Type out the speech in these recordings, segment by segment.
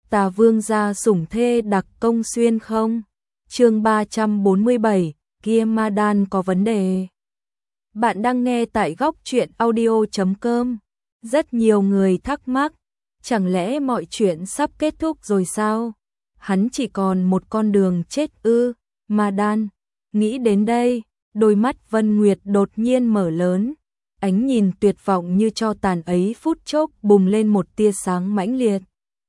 Tà Vương gia sủng thê đặc công xuyên không? Chương 347, kia ma đan có vấn đề. Bạn đang nghe tại góc truyện audio.com. Rất nhiều người thắc mắc, chẳng lẽ mọi chuyện sắp kết thúc rồi sao? Hắn chỉ còn một con đường chết ư? Ma đan. Nghĩ đến đây, đôi mắt Vân Nguyệt đột nhiên mở lớn, ánh nhìn tuyệt vọng như tro tàn ấy phút chốc bùng lên một tia sáng mãnh liệt.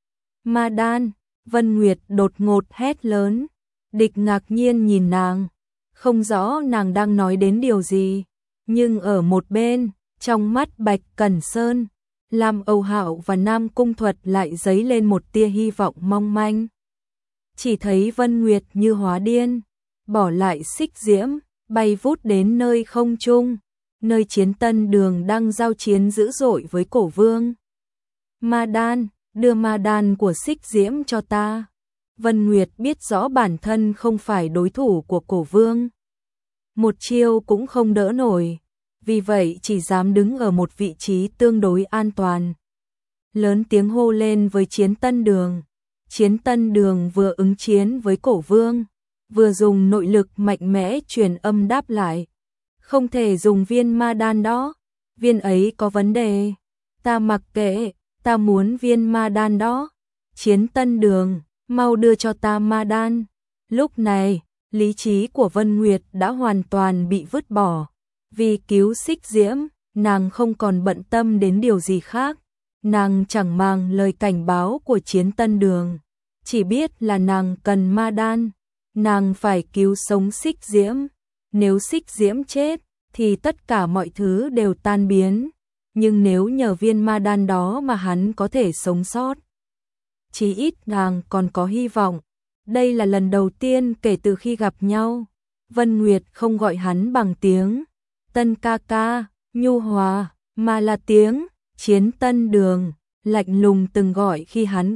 Ma đan, Vân Nguyệt đột ngột hét lớn. Địch ngạc nhiên nhìn nàng, không rõ nàng đang nói đến điều gì, nhưng ở một bên, trong mắt Bạch Cẩn Sơn, Lam Âu Hạo và Nam Cung Thuật lại dấy lên một tia hy vọng mong manh. Chỉ thấy Vân Nguyệt như hóa điên, bỏ lại xích diễm, bay vút đến nơi không trung, nơi Chiến Tân Đường đang giao chiến dữ dội với Cổ Vương. Ma đan, đưa ma đan của xích diễm cho ta. Vân Nguyệt biết rõ bản thân không phải đối thủ của Cổ Vương. Một chiêu cũng không đỡ nổi, vì vậy chỉ dám đứng ở một vị trí tương đối an toàn. Lớn tiếng hô lên với Chiến Tân Đường. Chiến Tân Đường vừa ứng chiến với Cổ Vương, vừa dùng nội lực mạnh mẽ truyền âm đáp lại. Không thể dùng viên ma đan đó, viên ấy có vấn đề. Ta mặc kệ, ta muốn viên ma đan đó. Chiến Tân Đường, mau đưa cho ta ma đan. Lúc này, lý trí của Vân Nguyệt đã hoàn toàn bị vứt bỏ. Vì cứu xích diễm, nàng không còn bận tâm đến điều gì khác. Nàng chẳng màng lời cảnh báo của Chiến Tân Đường, chỉ biết là nàng cần ma đan. Nàng phải cứu sống xích diễm. Nếu xích diễm chết, thì tất cả mọi thứ đều tan biến. Nhưng nếu nhờ viên ma đan đó mà hắn có thể sống sót, chí ít nàng còn có hy vọng. Đây là lần đầu tiên kể từ khi gặp nhau, Vân Nguyệt không gọi hắn bằng tiếng Tân ca ca, nhu hòa, mà là tiếng Chiến Tân Đường, lạnh lùng từng gọi khi hắn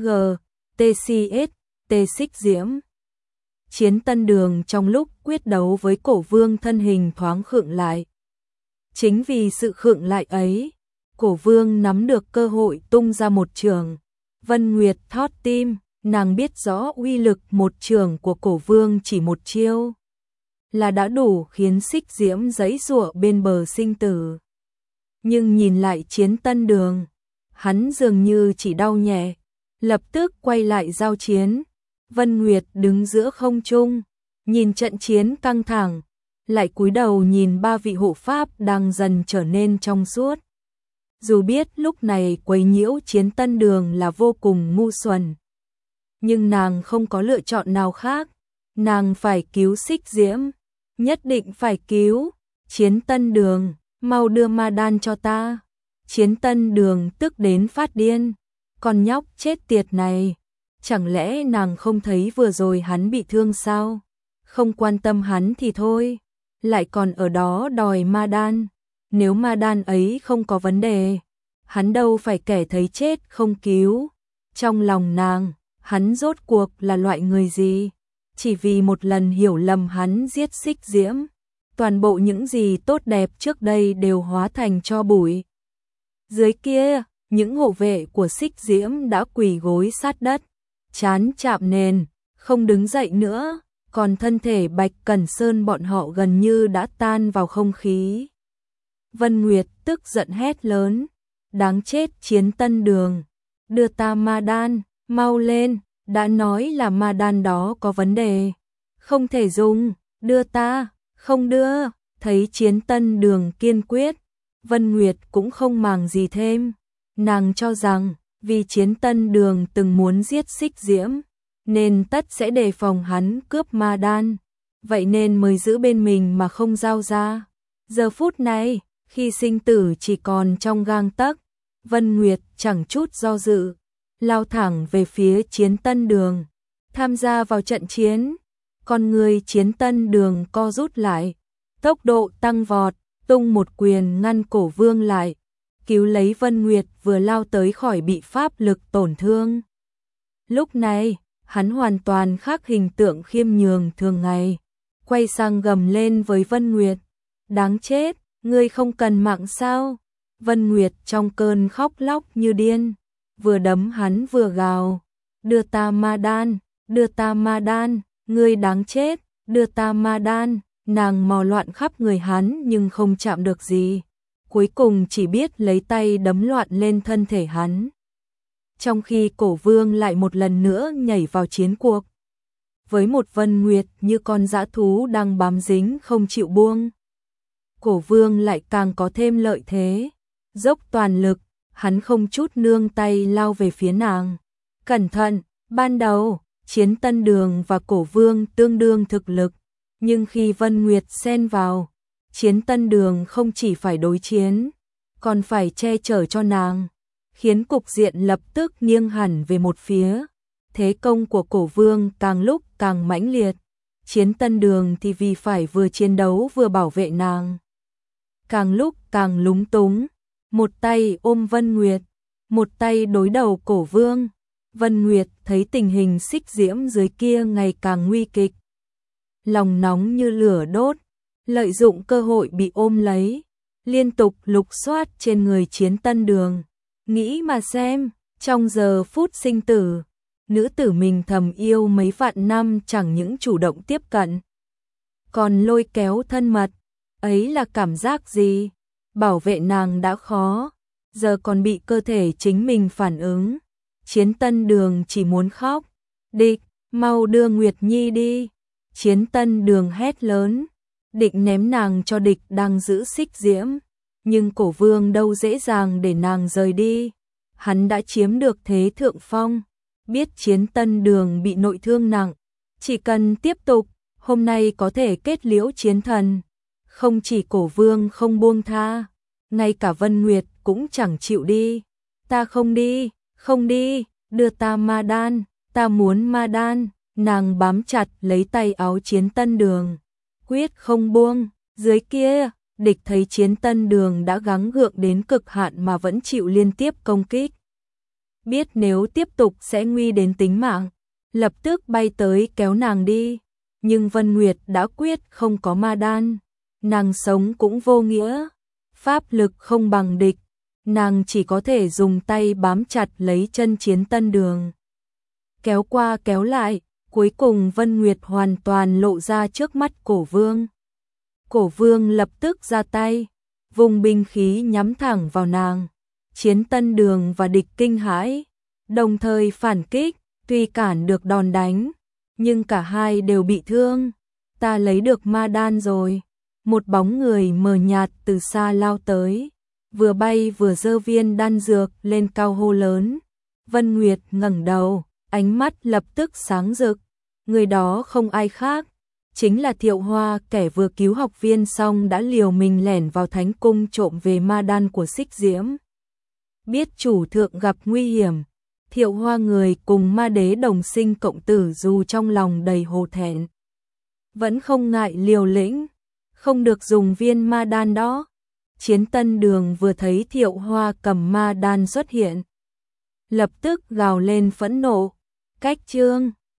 TCS, T xích diễm. Chiến Tân Đường trong lúc quyết đấu với Cổ Vương thân hình thoáng khựng lại. Chính vì sự khựng lại ấy, Cổ Vương nắm được cơ hội tung ra một chưởng. Vân Nguyệt thót tim, nàng biết rõ uy lực một chưởng của Cổ Vương chỉ một chiêu là đã đủ khiến xích diễm giãy giụa bên bờ sinh tử. Nhưng nhìn lại Chiến Tân Đường, hắn dường như chỉ đau nhẹ, lập tức quay lại giao chiến. Vân Nguyệt đứng giữa không trung, nhìn trận chiến căng thẳng, lại cúi đầu nhìn ba vị hộ pháp đang dần trở nên trong suốt. Dù biết lúc này quấy nhiễu Chiến Tân Đường là vô cùng ngu xuẩn, nhưng nàng không có lựa chọn nào khác. Nàng phải cứu xích diễm, nhất định phải cứu. Chiến Tân Đường, mau đưa ma đan cho ta. Chiến Tân Đường tức đến phát điên. Con nhóc chết tiệt này, chẳng lẽ nàng không thấy vừa rồi hắn bị thương sao? Không quan tâm hắn thì thôi, lại còn ở đó đòi ma đan. Nếu ma đan ấy không có vấn đề, hắn đâu phải kẻ thấy chết không cứu. Trong lòng nàng, hắn rốt cuộc là loại người gì? Chỉ vì một lần hiểu lầm hắn giết xích diễm, toàn bộ những gì tốt đẹp trước đây đều hóa thành tro bụi. Dưới kia, những hộ vệ của xích diễm đã quỳ gối sát đất, trán chạm nền, không đứng dậy nữa, còn thân thể Bạch Cẩn Sơn bọn họ gần như đã tan vào không khí. Vân Nguyệt tức giận hét lớn, đáng chết Chiến Tân Đường, đưa ta ma đan, mau lên, đã nói là ma đan đó có vấn đề, không thể dùng, đưa ta, không đưa. Thấy Chiến Tân Đường kiên quyết, Vân Nguyệt cũng không màng gì thêm. Nàng cho rằng, vì Chiến Tân Đường từng muốn giết xích diễm, nên tất sẽ đề phòng hắn cướp ma đan, vậy nên mới giữ bên mình mà không giao ra. Giờ phút này, khi sinh tử chỉ còn trong gang tấc, Vân Nguyệt chẳng chút do dự, lao thẳng về phía Chiến Tân Đường, tham gia vào trận chiến. Con người Chiến Tân Đường co rút lại, tốc độ tăng vọt, tung một quyền ngăn Cổ Vương lại, cứu lấy Vân Nguyệt vừa lao tới khỏi bị pháp lực tổn thương. Lúc này, hắn hoàn toàn khác hình tượng khiêm nhường thường ngày, quay sang gầm lên với Vân Nguyệt, đáng chết, ngươi không cần mạng sao? Vân Nguyệt trong cơn khóc lóc như điên, vừa đấm hắn vừa gào, đưa ta ma đan, đưa ta ma đan, ngươi đáng chết, đưa ta ma đan. Nàng mò loạn khắp người hắn nhưng không chạm được gì, cuối cùng chỉ biết lấy tay đấm loạn lên thân thể hắn. Trong khi Cổ Vương lại một lần nữa nhảy vào chiến cuộc, với một Vân Nguyệt như con dã thú đang bám dính không chịu buông. Cổ Vương lại càng có thêm lợi thế, dốc toàn lực, hắn không chút nương tay lao về phía nàng. Cẩn thận, ban đầu, Chiến Tân Đường và Cổ Vương tương đương thực lực, nhưng khi Vân Nguyệt xen vào, Chiến Tân Đường không chỉ phải đối chiến, còn phải che chở cho nàng, khiến cục diện lập tức nghiêng hẳn về một phía. Thế công của Cổ Vương càng lúc càng mãnh liệt, Chiến Tân Đường thì vì phải vừa chiến đấu vừa bảo vệ nàng, càng lúc càng lúng túng, một tay ôm Vân Nguyệt, một tay đối đầu Cổ Vương. Vân Nguyệt thấy tình hình Xích Diễm dưới kia ngày càng nguy kịch, lòng nóng như lửa đốt, lợi dụng cơ hội bị ôm lấy, liên tục lục soát trên người Chiến Tân Đường. Nghĩ mà xem, trong giờ phút sinh tử, nữ tử mình thầm yêu mấy vạn năm chẳng những chủ động tiếp cận, còn lôi kéo thân mật, ấy là cảm giác gì? Bảo vệ nàng đã khó, giờ còn bị cơ thể chính mình phản ứng. Chiến Tân Đường chỉ muốn khóc. Địch, mau đưa Nguyệt Nhi đi. Chiến Tân Đường hét lớn, định ném nàng cho địch đang giữ Xích Diễm. Nhưng Cổ Vương đâu dễ dàng để nàng rời đi. Hắn đã chiếm được thế thượng phong, biết Chiến Tân Đường bị nội thương nặng, chỉ cần tiếp tục, hôm nay có thể kết liễu chiến thần. Không chỉ Cổ Vương không buông tha, ngay cả Vân Nguyệt cũng chẳng chịu đi. Ta không đi, không đi, đưa ta ma đan, ta muốn ma đan. Nàng bám chặt lấy tay áo Chiến Tân Đường, quyết không buông. Dưới kia, địch thấy Chiến Tân Đường đã gắng gượng đến cực hạn mà vẫn chịu liên tiếp công kích, biết nếu tiếp tục sẽ nguy đến tính mạng, lập tức bay tới kéo nàng đi. Nhưng Vân Nguyệt đã quyết không có ma đan, nàng sống cũng vô nghĩa, pháp lực không bằng địch, nàng chỉ có thể dùng tay bám chặt lấy chân Chiến Tân Đường, kéo qua kéo lại, cuối cùng Vân Nguyệt hoàn toàn lộ ra trước mắt Cổ Vương. Cổ Vương lập tức ra tay, vùng binh khí nhắm thẳng vào nàng. Chiến Tân Đường và địch kinh hãi, đồng thời phản kích, tuy cản được đòn đánh, nhưng cả hai đều bị thương. Ta lấy được ma đan rồi. Một bóng người mờ nhạt từ xa lao tới, vừa bay vừa giơ viên đan dược lên cao hô lớn. Vân Nguyệt ngẩng đầu, ánh mắt lập tức sáng rực. Người đó không ai khác, chính là Thiệu Hoa, kẻ vừa cứu học viên xong đã liều mình lẻn vào thánh cung trộm về ma đan của Xích Diễm. Biết chủ thượng gặp nguy hiểm, Thiệu Hoa người cùng ma đế đồng sinh cộng tử dù trong lòng đầy hổ thẹn, vẫn không ngại liều lĩnh, không được dùng viên ma đan đó. Chiến Tân Đường vừa thấy Thiệu Hoa cầm ma đan xuất hiện, lập tức gào lên phẫn nộ, cách chương.